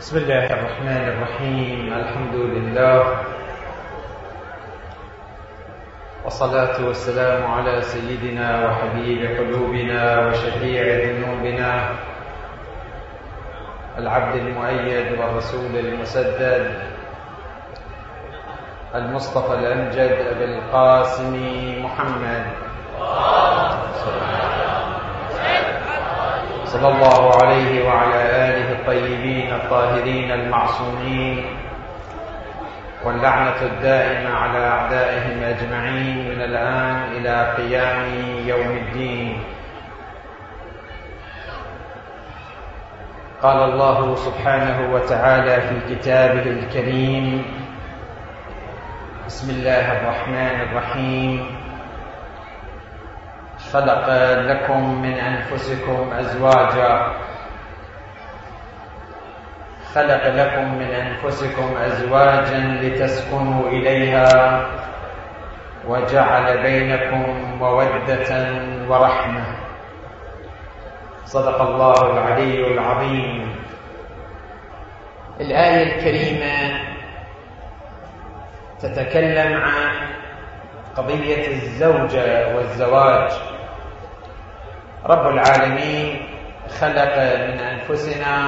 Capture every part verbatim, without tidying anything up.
بسم الله الرحمن الرحيم. الحمد لله والصلاة والسلام على سيدنا وحبيب قلوبنا وشفيع ذنوبنا العبد المؤيد والرسول المسدد المصطفى الأمجد أبي القاسم محمد صلى الله عليه وعلى آله الطيبين الطاهرين المعصومين، واللعنة الدائمة على أعدائهم أجمعين من الآن إلى قيام يوم الدين. قال الله سبحانه وتعالى في كتابه الكريم: بسم الله الرحمن الرحيم. خلق لكم من أنفسكم أزواجا خلق لكم من أنفسكم أزواجا لتسكنوا إليها وجعل بينكم مودة ورحمة. صدق الله العلي العظيم. الآية الكريمة تتكلم عن قضية الزوجة والزواج. رب العالمين خلق من أنفسنا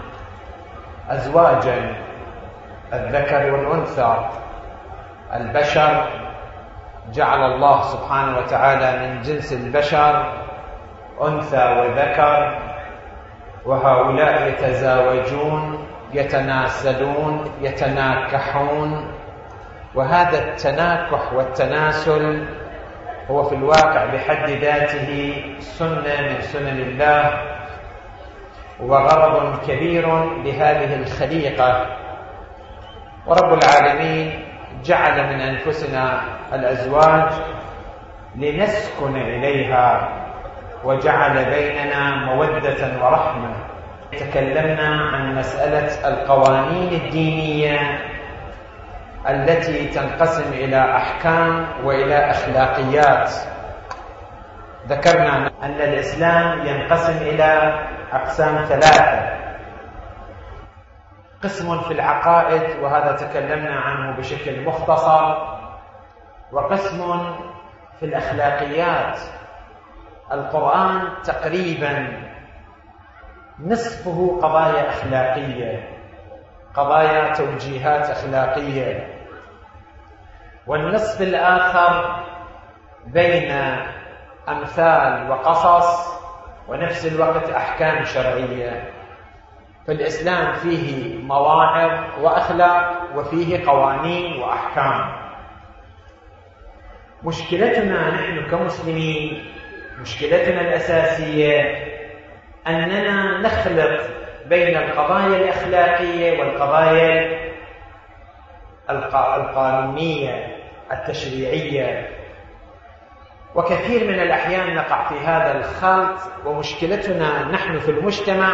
أزواجا، الذكر والأنثى. البشر جعل الله سبحانه وتعالى من جنس البشر أنثى وذكر، وهؤلاء يتزاوجون يتناسلون يتناكحون، وهذا التناكح والتناسل هو في الواقع بحد ذاته سنة من سنن الله، وغرض كبير لهذه الخليقة. ورب العالمين جعل من أنفسنا الأزواج لنسكن إليها، وجعل بيننا مودة ورحمة. تكلمنا عن مسألة القوانين الدينية التي تنقسم إلى أحكام وإلى أخلاقيات. ذكرنا أن الإسلام ينقسم إلى أقسام ثلاثة: قسم في العقائد، وهذا تكلمنا عنه بشكل مختصر، وقسم في الأخلاقيات. القرآن تقريبا نصفه قضايا أخلاقية، قضايا توجيهات أخلاقية، والنصف الآخر بين أمثال وقصص ونفس الوقت أحكام شرعية. فالإسلام فيه مواعظ وأخلاق، وفيه قوانين وأحكام. مشكلتنا نحن كمسلمين، مشكلتنا الأساسية أننا نخلط بين القضايا الأخلاقية والقضايا القانونية التشريعية، وكثير من الأحيان نقع في هذا الخلط. ومشكلتنا نحن في المجتمع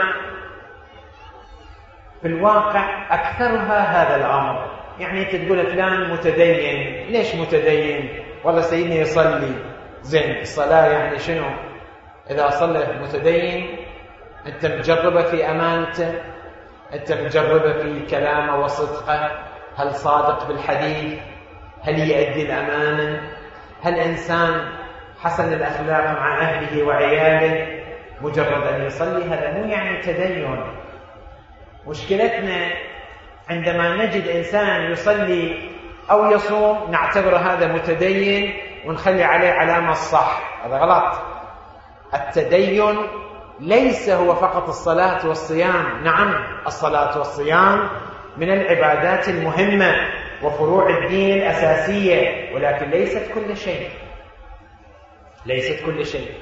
في الواقع أكثرها هذا الأمر. يعني تقول فلان متدين، ليش متدين؟ والله سيدنا يصلي. زين، الصلاة يعني شنو؟ إذا صلى متدين أنت مجربة في أمانته، أنت مجربة في كلامه وصدقه، هل صادق بالحديث، هل يؤدي الأمانة، هل إنسان حسن الأخلاق مع أهله وعياله. مجرد أن يصلي هذا مو يعني تدين. مشكلتنا عندما نجد إنسان يصلي أو يصوم نعتبر هذا متدين ونخلي عليه علامة الصح. هذا غلط. التدين ليس هو فقط الصلاة والصيام. نعم، الصلاة والصيام من العبادات المهمة وفروع الدين الأساسية، ولكن ليست كل شيء. ليست كل شيء.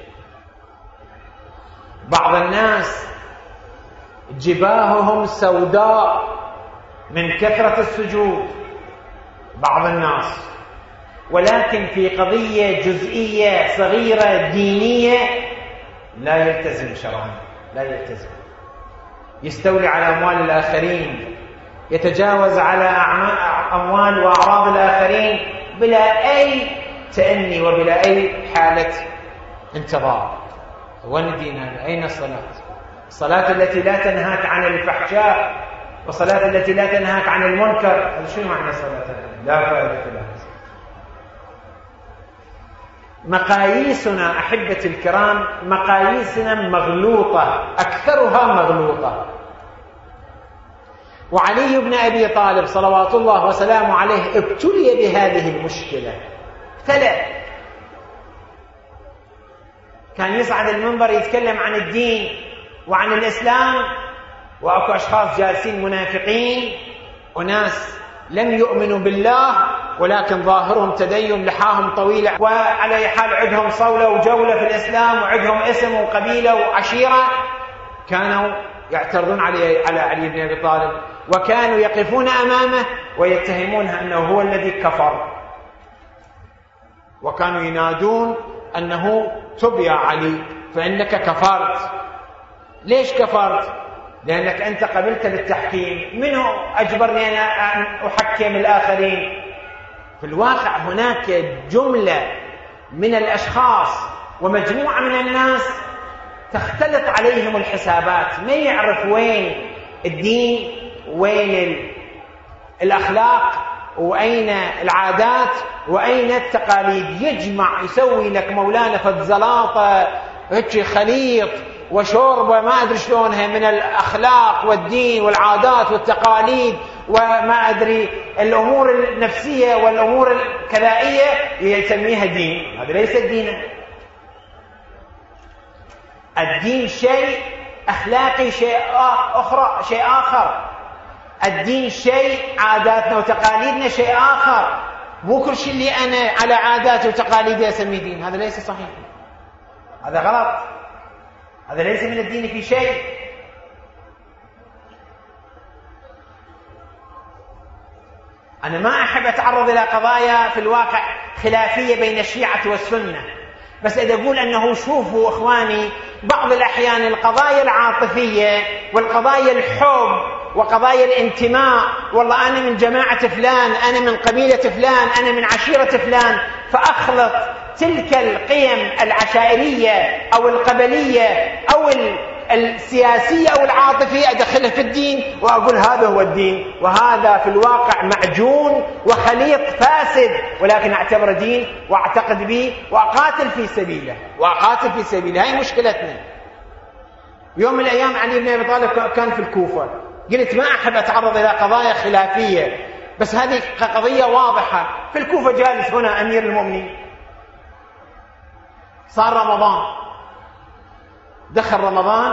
بعض الناس جباههم سوداء من كثرة السجود، بعض الناس، ولكن في قضية جزئية صغيرة دينية لا يلتزم شرعا، لا يلتزم، يستولي على أموال الآخرين، يتجاوز على أموال وأعراض الآخرين بلا أي تأني وبلا أي حالة انتظار. وين ديننا؟ أين الصلاة؟ الصلاة التي لا تنهاك عن الفحشاء والصلاة التي لا تنهاك عن المنكر، شنو معنى صلاة لا فائدة لها؟ مقاييسنا أحبة الكرام مقاييسنا مغلوطة، أكثرها مغلوطة. وعلي بن أبي طالب صلوات الله وسلامه عليه ابتلي بهذه المشكلة، ابتلى. كان يصعد المنبر يتكلم عن الدين وعن الإسلام، وأكو أشخاص جالسين منافقين، وناس لم يؤمنوا بالله ولكن ظاهرهم تدين، لحاهم طويلة، وعلى أي حال عندهم صولة وجولة في الإسلام، وعندهم اسم وقبيلة وعشيرة. كانوا يعترضون علي على علي بن أبي طالب، وكانوا يقفون أمامه ويتهمونه أنه هو الذي كفر، وكانوا ينادون أنه تب يا علي فإنك كفرت. ليش كفرت؟ لأنك أنت قبلت بالتحكيم. منو أجبرني أنا أن أحكم الآخرين؟ في الواقع هناك جملة من الأشخاص ومجموعة من الناس تختلط عليهم الحسابات، ما يعرف وين الدين وين الأخلاق وأين العادات وأين التقاليد. يجمع يسوي لك مولانا فالزلاطة هيك خليط وشوربة ما أدري شلونها من الأخلاق والدين والعادات والتقاليد وما أدري الأمور النفسية والأمور الكلائية يسميها دين. هذا ليس دينا. الدين شيء أخلاقي، شيء أخرى شيء آخر. الدين شيء، عاداتنا وتقاليدنا شيء آخر. مو كل شيء اللي أنا على عاداتي وتقاليدي أسميه دين، هذا ليس صحيح، هذا غلط، هذا ليس من الدين في شيء. أنا ما أحب أتعرض إلى قضايا في الواقع خلافية بين الشيعة والسنة، بس إذا أقول أنه شوفوا إخواني بعض الأحيان القضايا العاطفية والقضايا الحب وقضايا الانتماء، والله أنا من جماعة فلان، أنا من قبيلة فلان، أنا من عشيرة فلان، فأخلط تلك القيم العشائرية أو القبلية أو السياسية أو العاطفية أدخلها في الدين وأقول هذا هو الدين، وهذا في الواقع معجون وخليط فاسد، ولكن أعتبره دين وأعتقد به وأقاتل في سبيله وأقاتل في سبيله. هاي مشكلتنا. يوم من الأيام علي بن أبي طالب كان في الكوفة، قلت ما أحب أتعرض إلى قضايا خلافية، بس هذه قضية واضحة. في الكوفة جالس هنا أمير المؤمنين، صار رمضان، دخل رمضان،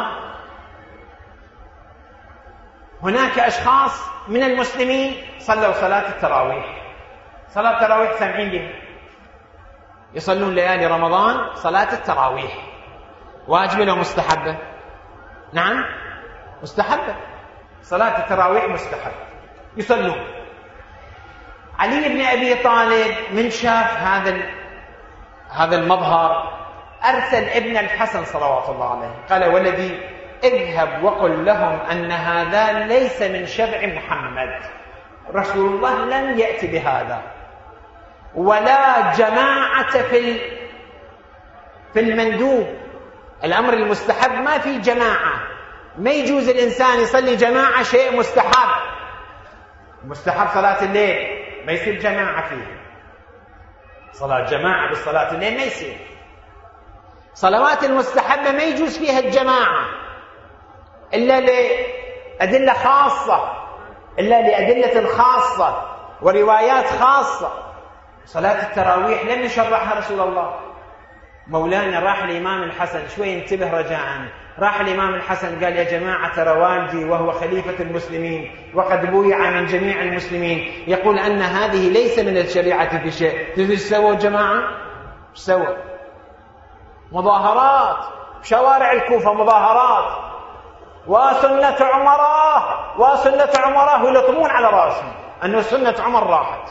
هناك أشخاص من المسلمين صلوا صلاة التراويح. صلاة التراويح سامعين بها، يصلون ليالي رمضان صلاة التراويح، واجبة لو مستحبة؟ نعم مستحبة، صلاة التراويح مستحبة، يصلون. علي بن أبي طالب من شاف هذا هذا المظهر أرسل ابن الحسن صلوات الله عليه، قال ولدي اذهب وقل لهم أن هذا ليس من شرع محمد، رسول الله لم يأتي بهذا، ولا جماعة في في المندوب، الأمر المستحب ما في جماعة، ما يجوز الإنسان يصلي جماعة، شيء مستحب، مستحب صلاة الليل ما يصير جماعة فيه، صلاة جماعة بالصلاة الليل ما يصير. صلوات المستحبة ما يجوز فيها الجماعة إلا لأدلة خاصة، إلا لأدلة خاصة وروايات خاصة. صلاة التراويح لم يشرعها رسول الله. مولانا راح الإمام الحسن، شوي انتبه رجاءً، راح الإمام الحسن قال يا جماعة ترى والدي وهو خليفة المسلمين وقد بويع من جميع المسلمين يقول أن هذه ليس من الشريعة في شيء، تدري سووا جماعة؟ سووا مظاهرات بشوارع الكوفة، مظاهرات وسنة عمره وسنة عمره ويلطمون على راسهم أنه سنة عمر راحت.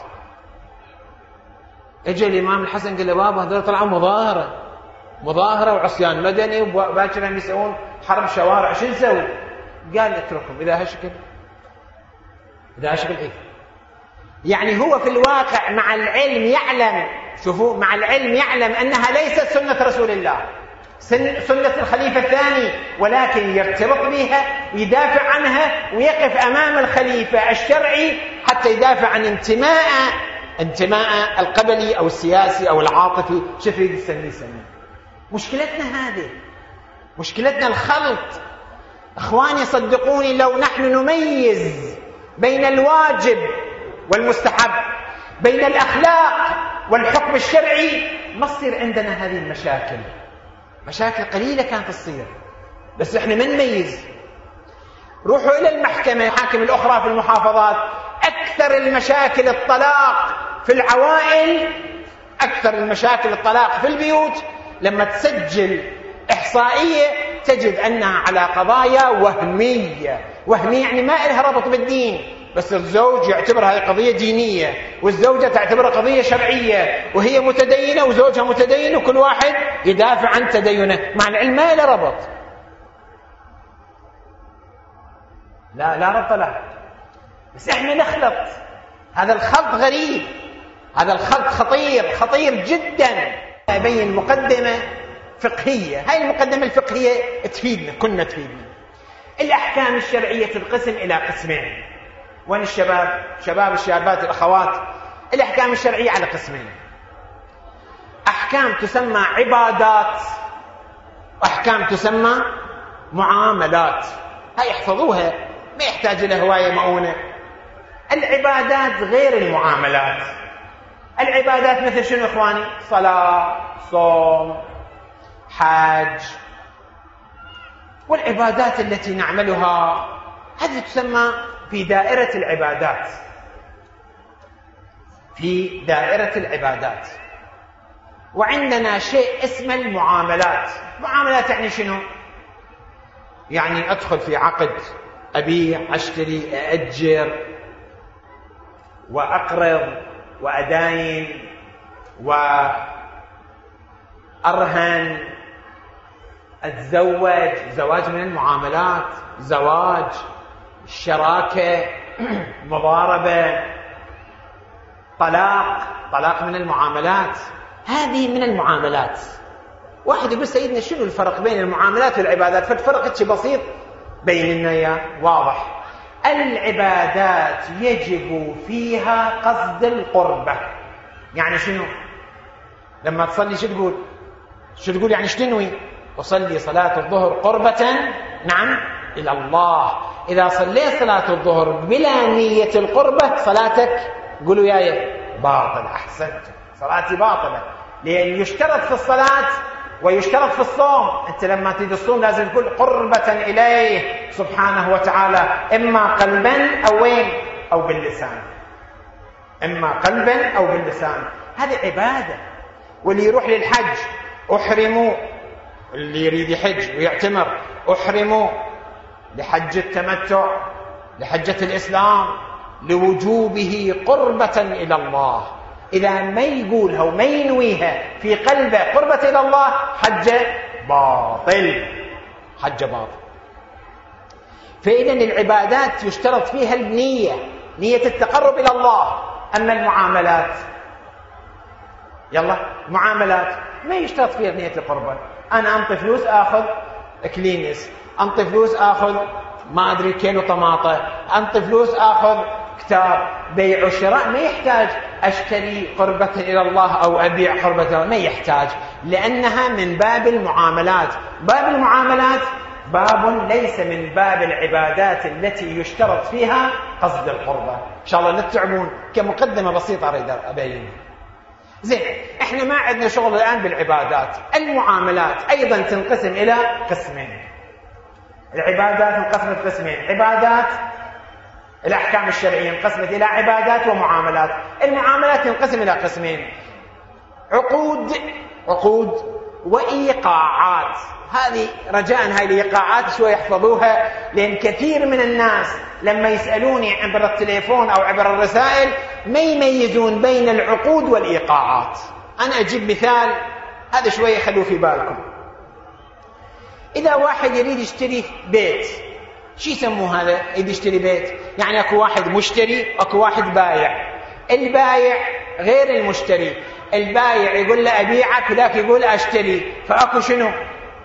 اجى الإمام الحسن قال له بابا هذول طلعوا مظاهرة مظاهرة وعصيان مدني وباكر يسوون حرب شوارع، شو نسوي؟ قال اتركهم إذا هالشكل إذا هالشكل إيه؟ يعني هو في الواقع مع العلم يعلم، شوفوا، مع العلم يعلم أنها ليست سنة رسول الله، سنة الخليفة الثاني، ولكن يرتبط بها ويدافع عنها ويقف أمام الخليفة الشرعي حتى يدافع عن انتماء انتماء القبلي أو السياسي أو العاطفي. شو تريد تسميه سميه. مشكلتنا هذه، مشكلتنا الخلط. أخواني صدقوني، لو نحن نميز بين الواجب والمستحب، بين الأخلاق والحكم الشرعي، ما تصير عندنا هذه المشاكل. مشاكل قليلة كانت تصير، بس احنا ما نميز. روحوا إلى المحكمة، المحاكم الأخرى في المحافظات، أكثر المشاكل الطلاق في العوائل، أكثر المشاكل الطلاق في البيوت. لما تسجل إحصائية تجد أنها على قضايا وهمية. وهمية يعني ما لها ربط بالدين، بس الزوج يعتبرها هذه قضية دينية، والزوجة تعتبرها قضية شرعية، وهي متدينة وزوجها متدين، وكل واحد يدافع عن تدينه، مع العلم ما له ربط. لا لا ربط له، بس احنا نخلط. هذا الخلط غريب، هذا الخلط خطير خطير جدا. أبين مقدمة فقهية. هاي المقدمة الفقهية تفيدنا، كنا تفيدنا. الأحكام الشرعية تنقسم إلى قسمين. وين الشباب؟ شباب الشابات الأخوات، الأحكام الشرعية على قسمين: أحكام تسمى عبادات، وأحكام تسمى معاملات. هاي احفظوها، ما يحتاج إلى هواية مؤونة. العبادات غير المعاملات. العبادات مثل شنو إخواني؟ صلاة، صوم، حج. والعبادات التي نعملها هذه تسمى في دائرة العبادات، في دائرة العبادات. وعندنا شيء اسمه المعاملات. معاملات يعني شنو؟ يعني أدخل في عقد، أبيع، أشتري، أأجر، وأقرض، وأداين، وأرهن، أتزوج. زواج من المعاملات، زواج، شراكة، مضاربة، طلاق، طلاق من المعاملات. هذه من المعاملات. واحد يقول سيدنا شنو الفرق بين المعاملات والعبادات؟ فالفرق شيء بسيط بيننا يا واضح. العبادات يجب فيها قصد القربة. يعني شنو؟ لما تصلي شو تقول؟ شو تقول يعني شو تنوي؟ أصلي صلاة الظهر قربة نعم إلى الله. إذا صليت صلاة الظهر بلا نية القربة صلاتك قولوا ياي باطل. أحسنت، صلاتي باطلة، لأن يشترط في الصلاة ويشترط في الصوم. أنت لما تريد الصوم لازم تقول قربة إليه سبحانه وتعالى، إما قلبا أو وين أو باللسان، إما قلبا أو باللسان. هذه عبادة. واللي يروح للحج أحرموا، اللي يريد يحج ويعتمر أحرموا لحج التمتع، لحجة الإسلام، لوجوبه قربة إلى الله. إذا ما يقولها وما ينويها في قلبه قربة إلى الله حج باطل، حج باطل. فإذا العبادات يشترط فيها النية، نية التقرب إلى الله. أما المعاملات، يلا معاملات ما يشترط فيها نية القربة. أنا أنطي فلوس آخذ كلينس، أنطي فلوس آخذ ما أدري كيلو طماطة، أنطي فلوس آخذ كتاب. بيع وشراء ما يحتاج أشتري قربة إلى الله أو أبيع قربة إلى الله، ما يحتاج، لأنها من باب المعاملات. باب المعاملات باب ليس من باب العبادات التي يشترط فيها قصد القربة. إن شاء الله نتعبون كمقدمة بسيطة أريد أبين. زين، إحنا ما عندنا شغل الآن بالعبادات. المعاملات أيضا تنقسم إلى قسمين. العبادات انقسمت قسمين: عبادات الأحكام الشرعية انقسمت إلى عبادات ومعاملات. المعاملات تنقسم إلى قسمين: عقود عقود وإيقاعات. هذه رجاء هاي الإيقاعات شوي يحفظوها، لأن كثير من الناس لما يسألوني عبر التليفون أو عبر الرسائل ما يميزون بين العقود والإيقاعات. أنا أجيب مثال، هذا شوي خلوه في بالكم. إذا واحد يريد يشتري بيت، شو يسموه هذا؟ يريد يشتري بيت، يعني أكو واحد مشتري أكو واحد بايع. البايع غير المشتري. البايع يقول له أبيعك وذاك يقول أشتري، فأكو شنو؟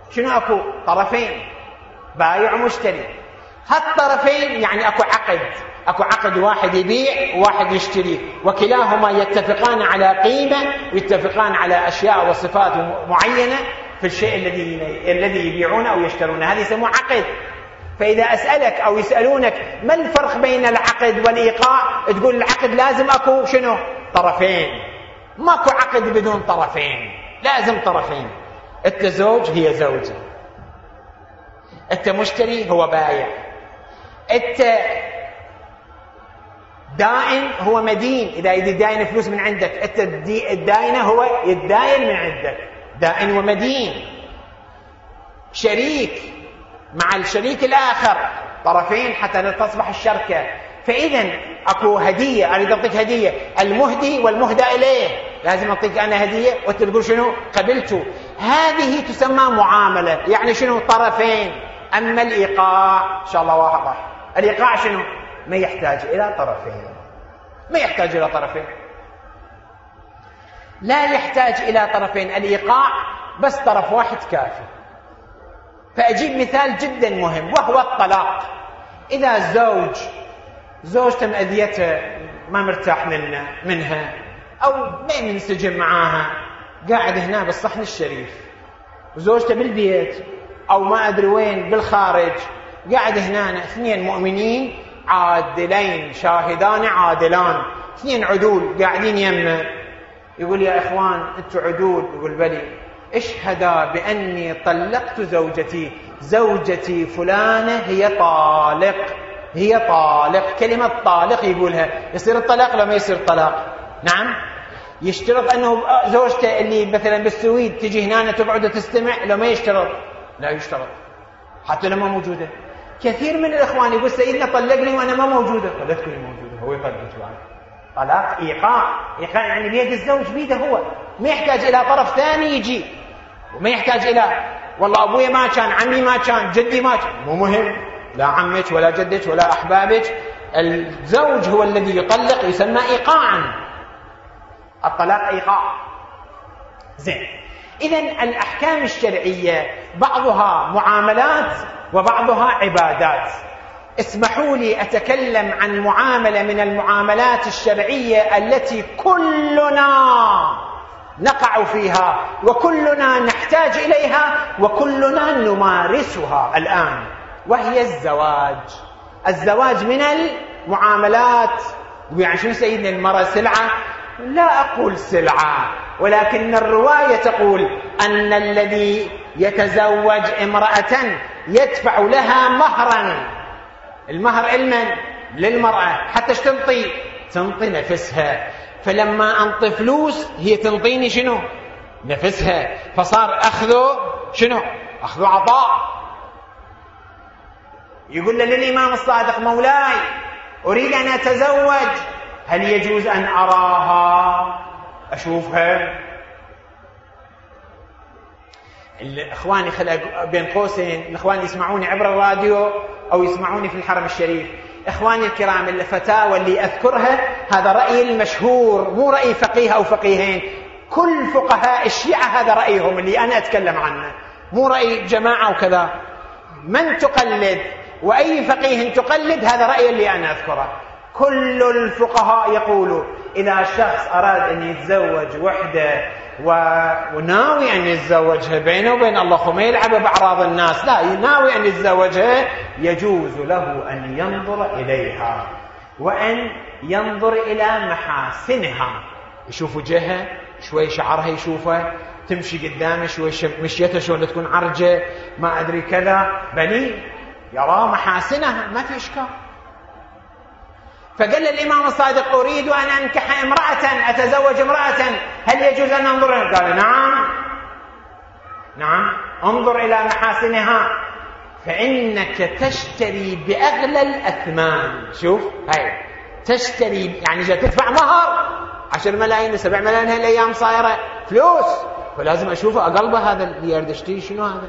شنو أكو؟ طرفين، بايع ومشتري. هالطرفين يعني أكو عقد، أكو عقد، واحد يبيع وواحد يشتري، وكلاهما يتفقان على قيمة ويتفقان على أشياء وصفات معينة في الشيء الذي الذي يبيعونه أو يشترونه، هذا يسموه عقد. فإذا أسألك أو يسألونك ما الفرق بين العقد والإيقاع، تقول العقد لازم أكو شنو؟ طرفين. ماكو عقد بدون طرفين، لازم طرفين. أنت زوج، هي زوجة. أنت مشتري، هو بائع. أنت دائن، هو مدين. إذا يداين فلوس من عندك، أنت الداينة، هو يداين من عندك، دائن ومدين. شريك مع الشريك الآخر، طرفين حتى تصبح الشركة. فإذا أكو هدية، أريد أعطيك هدية، المهدي والمهدى إليه، لازم أعطيك أنا هدية وأنت تقول شنو؟ قبلته. هذه تسمى معاملة، يعني شنو؟ طرفين. أما الإيقاع إن شاء الله واضح. الإيقاع شنو؟ ما يحتاج إلى طرفين، ما يحتاج إلى طرفين، لا يحتاج إلى طرفين. الإيقاع بس طرف واحد كافي. فأجيب مثال جدا مهم، وهو الطلاق. إذا زوج زوجته مأذيته، ما مرتاح منه منها، أو ما منسجم معاها، قاعد هنا بالصحن الشريف، وزوجته بالبيت أو ما أدري وين بالخارج، قاعد هنا اثنين مؤمنين عادلين، شاهدان عادلان، اثنين عدول قاعدين يمه. يقول يا إخوان أنتوا عدول؟ يقول بلي. اشهدا بأني طلقت زوجتي، زوجتي فلانة هي طالق، هي طالق. كلمة طالق يقولها، يصير الطلاق لو ما يصير طلاق؟ نعم. يشترط أنه زوجته اللي مثلا بالسويد تجي هنا تقعد تستمع، لو ما يشترط؟ لا يشترط، حتى لما موجودة. كثير من الإخوان يقول سيدنا طلقني وأنا ما موجودة. لا تكوني موجودة، هو يطلق بعد. طلاق إيقاع، إيقاع يعني بيد الزوج، بيده هو، ما يحتاج إلى طرف ثاني يجي، وما يحتاج إلى والله أبويا ما كان، عمي ما كان، جدي ما كان. مو مهم، لا عمك ولا جدك ولا أحبابك، الزوج هو الذي يطلق، يسمى إيقاعا. الطلاق إيقاع. زين. إذن الأحكام الشرعية بعضها معاملات وبعضها عبادات. اسمحوا لي أتكلم عن معاملة من المعاملات الشرعية التي كلنا نقع فيها وكلنا نحتاج إليها وكلنا نمارسها الآن، وهي الزواج. الزواج من المعاملات. يعني شنو سيدنا؟ المرأة سلعة؟ لا أقول سلعة، ولكن الرواية تقول أن الذي يتزوج امرأة يدفع لها مهرا. المهر المن؟ للمرأة، حتى تنطي تنطي نفسها. فلما أنطي فلوس هي تنطيني شنو؟ نفسها. فصار أخذه شنو؟ أخذه عطاء. يقول للإمام الصادق مولاي أريد أن أتزوج، هل يجوز أن أراها أشوفها؟ الإخواني خلق بين قوسين، الإخوان يسمعوني عبر الراديو أو يسمعوني في الحرم الشريف، إخواني الكرام، الفتاوى اللي أذكرها هذا رأيي المشهور، مو رأي فقيه أو فقيهين. كل فقهاء الشيعة هذا رأيهم اللي أنا أتكلم عنه، مو رأي جماعة وكذا. من تقلد وأي فقيه تقلد، هذا رأيي اللي أنا أذكره. كل الفقهاء يقولوا إذا شخص أراد أن يتزوج وحده وناوي أن يتزوجها بينه وبين الله، وما يلعب بأعراض الناس، لا، ناوي أن يتزوجها، يجوز له أن ينظر إليها وأن ينظر إلى محاسنها. يشوف وجهها، شوي شعرها يشوفها، تمشي قدامه شوي مشيتها شلون تكون عرجة، ما أدري كذا، بني يرى محاسنها، ما في إشكال. فقال الإمام الصادق أريد أن أنكح امرأة، أتزوج امرأة، هل يجوز أن أنظر؟ قال نعم نعم، انظر إلى محاسنها، فإنك تشتري بأغلى الأثمان. شوف هاي تشتري، يعني جاء تدفع مهر عشر ملايين وسبع ملايين، هالأيام صايرة فلوس، فلازم أشوفه أقلبه هذا اللي يريد يشتري شنو هذا،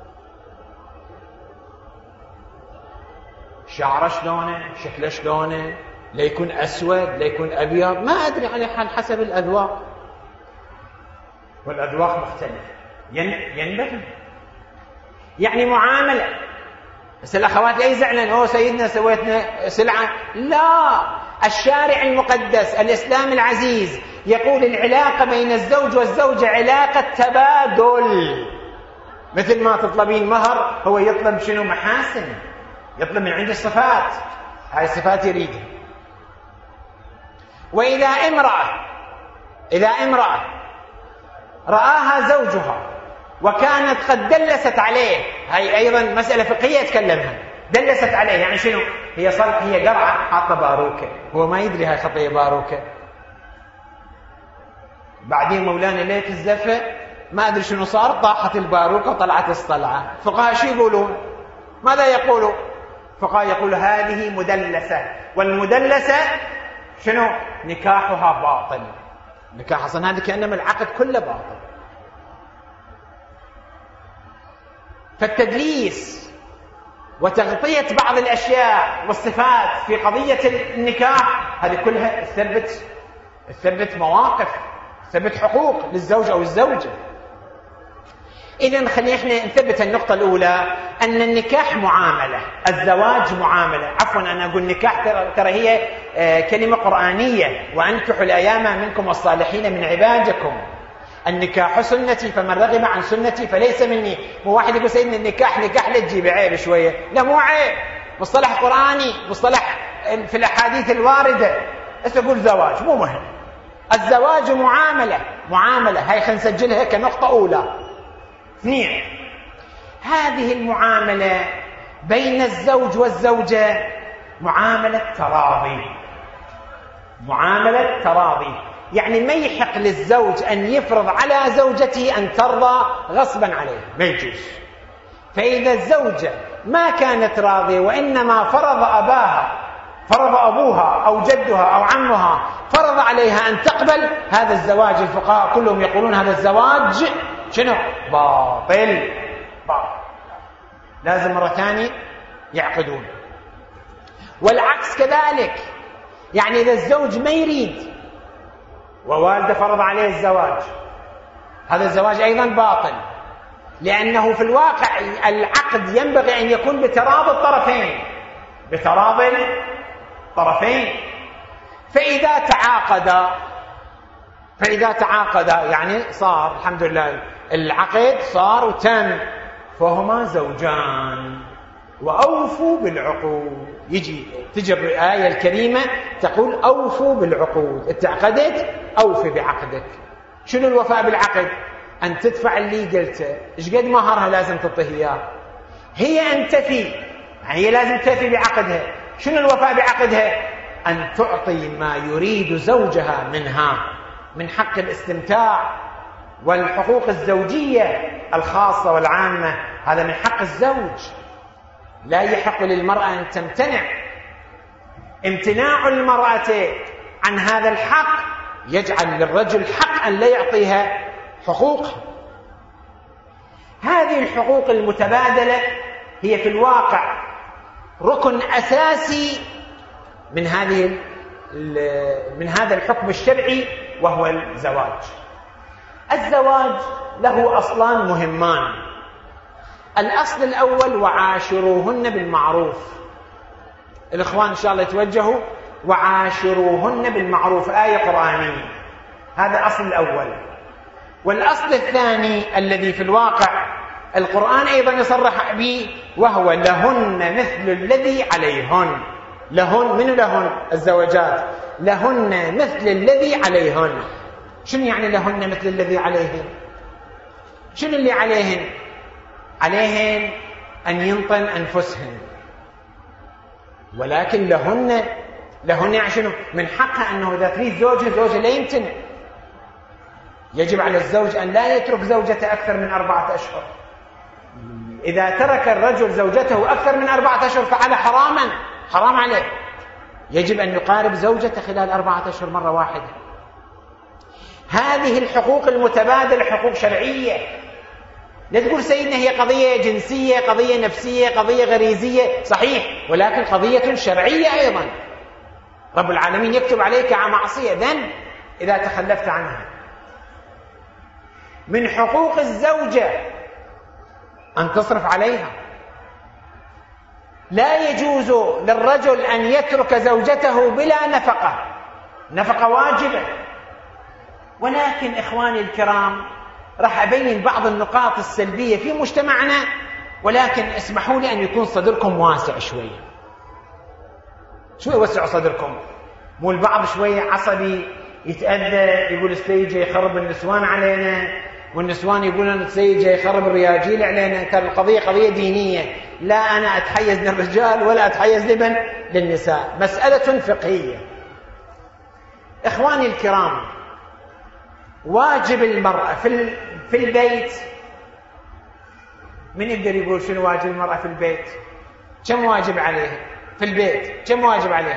شعره شلونه، شكله شلونه، ليكون أسود ليكون أبيض، ما أدري على حال حسب الأذواق، والأذواق مختلفة ينبغي. يعني معاملة. بس الأخوات لا يزعلن، أوه سيدنا سويتنا سلعة. لا، الشارع المقدس الإسلام العزيز يقول العلاقة بين الزوج والزوجة علاقة تبادل. مثل ما تطلبين مهر، هو يطلب شنو؟ محاسن، يطلب من عند الصفات، هاي الصفات يريدها. وإذا امرأة إذا امرأة رآها زوجها وكانت قد دلست عليه، هاي أيضا مسألة فقهية يتكلمها. دلست عليه يعني شنو؟ هي صل هي قرعة حاطة باروكة، هو ما يدري هاي خطية باروكة. بعدين مولانا ليت الزفة ما أدري شنو صار، طاحت الباروكة وطلعت الصلعة. فقهاء شو يقولون؟ ماذا يقولوا؟ فقهاء يقول هذه مدلسة، والمدلسة شنو؟ نكاحها باطل. نكاح أصلا هذا كأنما العقد كله باطل. فالتدليس وتغطية بعض الأشياء والصفات في قضية النكاح هذه كلها تثبت تثبت مواقف، تثبت حقوق للزوج أو الزوجة. إذن خلينا احنا نثبت النقطة الأولى، أن النكاح معاملة، الزواج معاملة. عفوا أنا أقول نكاح ترى هي كلمة قرآنية، وأنكحوا الأيام منكم والصالحين من عبادكم. النكاح سنتي فمن رغب عن سنتي فليس مني. مو واحد يقول سيدنا النكاح نكاح لا تجيب عيب شوية، لا مو عيب، مصطلح قرآني، مصطلح في الأحاديث الواردة. بس أقول زواج مو مهم. الزواج معاملة، معاملة هاي خلينا نسجلها كنقطة أولى. اثنين، هذه المعاملة بين الزوج والزوجة معاملة تراضي. معاملة تراضي يعني ما يحق للزوج أن يفرض على زوجته أن ترضى غصبا عليه، ما يجوز. فإذا الزوجة ما كانت راضية وإنما فرض أباها فرض أبوها أو جدها أو عمها فرض عليها أن تقبل، هذا الزواج الفقهاء كلهم يقولون هذا الزواج شنو؟ باطل. باطل، لازم مرة ثانية يعقدون. والعكس كذلك، يعني إذا الزوج ما يريد ووالده فرض عليه الزواج، هذا الزواج أيضا باطل، لأنه في الواقع العقد ينبغي أن يكون بتراضي الطرفين، بتراضي الطرفين. فإذا تعاقد فإذا تعاقد يعني صار الحمد لله العقد صار وتم، فهما زوجان وأوفوا بالعقود. يجي تجي الآية الكريمة تقول أوفوا بالعقود، اتعقدت أوفي بعقدك. شنو الوفاء بالعقد؟ أن تدفع اللي قلته. إيش قد مهرها لازم تعطيه إياه؟ هي أن تفي، هي لازم تفي بعقدها. شنو الوفاء بعقدها؟ أن تعطي ما يريد زوجها منها من حق الاستمتاع والحقوق الزوجية الخاصة والعامة، هذا من حق الزوج. لا يحق للمرأة أن تمتنع. امتناع المرأة عن هذا الحق يجعل للرجل حق أن لا يعطيها حقوقها. هذه الحقوق المتبادلة هي في الواقع ركن أساسي من هذه من هذا الحكم الشرعي، وهو الزواج. الزواج له أصلان مهمان. الأصل الأول وعاشروهن بالمعروف. الإخوان إن شاء الله يتوجهوا وعاشروهن بالمعروف، آية قرآنية، هذا الأصل الأول. والأصل الثاني الذي في الواقع القرآن أيضا يصرح به، وهو لهن مثل الذي عليهن. لهن، من لهن؟ الزوجات. لهن مثل الذي عليهن. شنو يعني لهن مثل الذي عليهن؟ شنو اللي عليهن؟ عليهن أن ينطن أنفسهن، ولكن لهن لهن يعني شنو؟ من حقها أنه إذا تريد زوجها زوجها لا يمتنع. يجب على الزوج أن لا يترك زوجته أكثر من أربعة أشهر. إذا ترك الرجل زوجته أكثر من أربعة أشهر فعل حراما، حرام عليه. يجب أن يقارب زوجته خلال أربعة أشهر مرة واحدة. هذه الحقوق المتبادلة حقوق شرعية. لا تقول سيدنا هي قضية جنسية، قضية نفسية، قضية غريزية، صحيح، ولكن قضية شرعية أيضا. رب العالمين يكتب عليك على معصية ذنب إذا تخلفت عنها. من حقوق الزوجة أن تصرف عليها. لا يجوز للرجل أن يترك زوجته بلا نفقة، نفقة واجبة. ولكن إخواني الكرام راح أبين بعض النقاط السلبية في مجتمعنا، ولكن اسمحوا لي أن يكون صدركم واسع شوية، شوية وسعوا صدركم. مو البعض شوية عصبي يتأذى يقول السيد جاي يخرب النسوان علينا، والنسوان يقولون السيد جاي يخرب الرياجيل علينا. كان القضية قضية دينية، لا أنا أتحيز للرجال ولا أتحيز لمن للنساء، مسألة فقهية. إخواني الكرام، واجب المرأة في في البيت، من يقدر يقول شنو واجب المرأة في البيت؟ كم واجب عليها في البيت؟ كم واجب عليها؟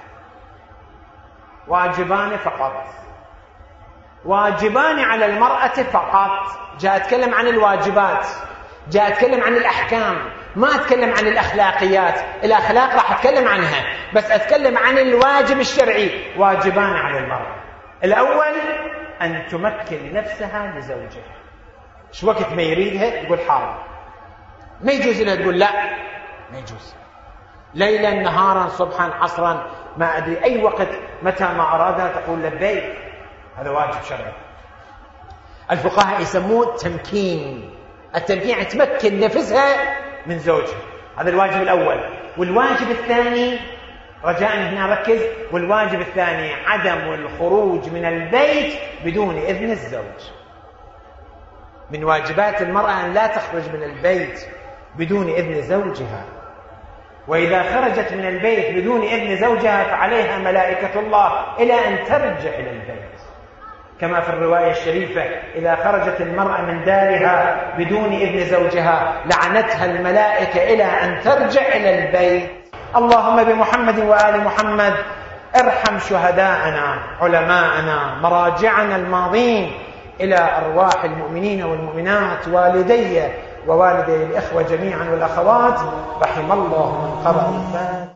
واجبان فقط، واجبان على المرأة فقط. جاء أتكلم عن الواجبات، جاء أتكلم عن الأحكام، ما أتكلم عن الأخلاقيات. الأخلاق راح أتكلم عنها، بس أتكلم عن الواجب الشرعي. واجبان على المرأة: الأول أن تمكن نفسها لزوجها، شو وقت ما يريدها تقول حاضر، ما يجوز لها تقول لا، ما يجوز، ليلا نهارا صبحا عصرا ما أدري أي وقت، متى ما أرادها تقول لبيك. هذا واجب شرعي. الفقهاء يسموه تمكين، التمكين تمكن نفسها من زوجها، هذا الواجب الأول. والواجب الثاني، رجاء هنا ركز، والواجب الثاني عدم الخروج من البيت بدون إذن الزوج. من واجبات المرأة أن لا تخرج من البيت بدون إذن زوجها، وإذا خرجت من البيت بدون إذن زوجها فعليها ملائكة الله إلى أن ترجع إلى البيت، كما في الرواية الشريفة: إذا خرجت المرأة من دارها بدون إذن زوجها لعنتها الملائكة إلى أن ترجع إلى البيت. اللهم بمحمد وآل محمد ارحم شهداءنا، علماءنا، مراجعنا الماضين، إلى أرواح المؤمنين والمؤمنات، والدي ووالدي الإخوة جميعا والأخوات، رحم الله من قرأ الفاتحة.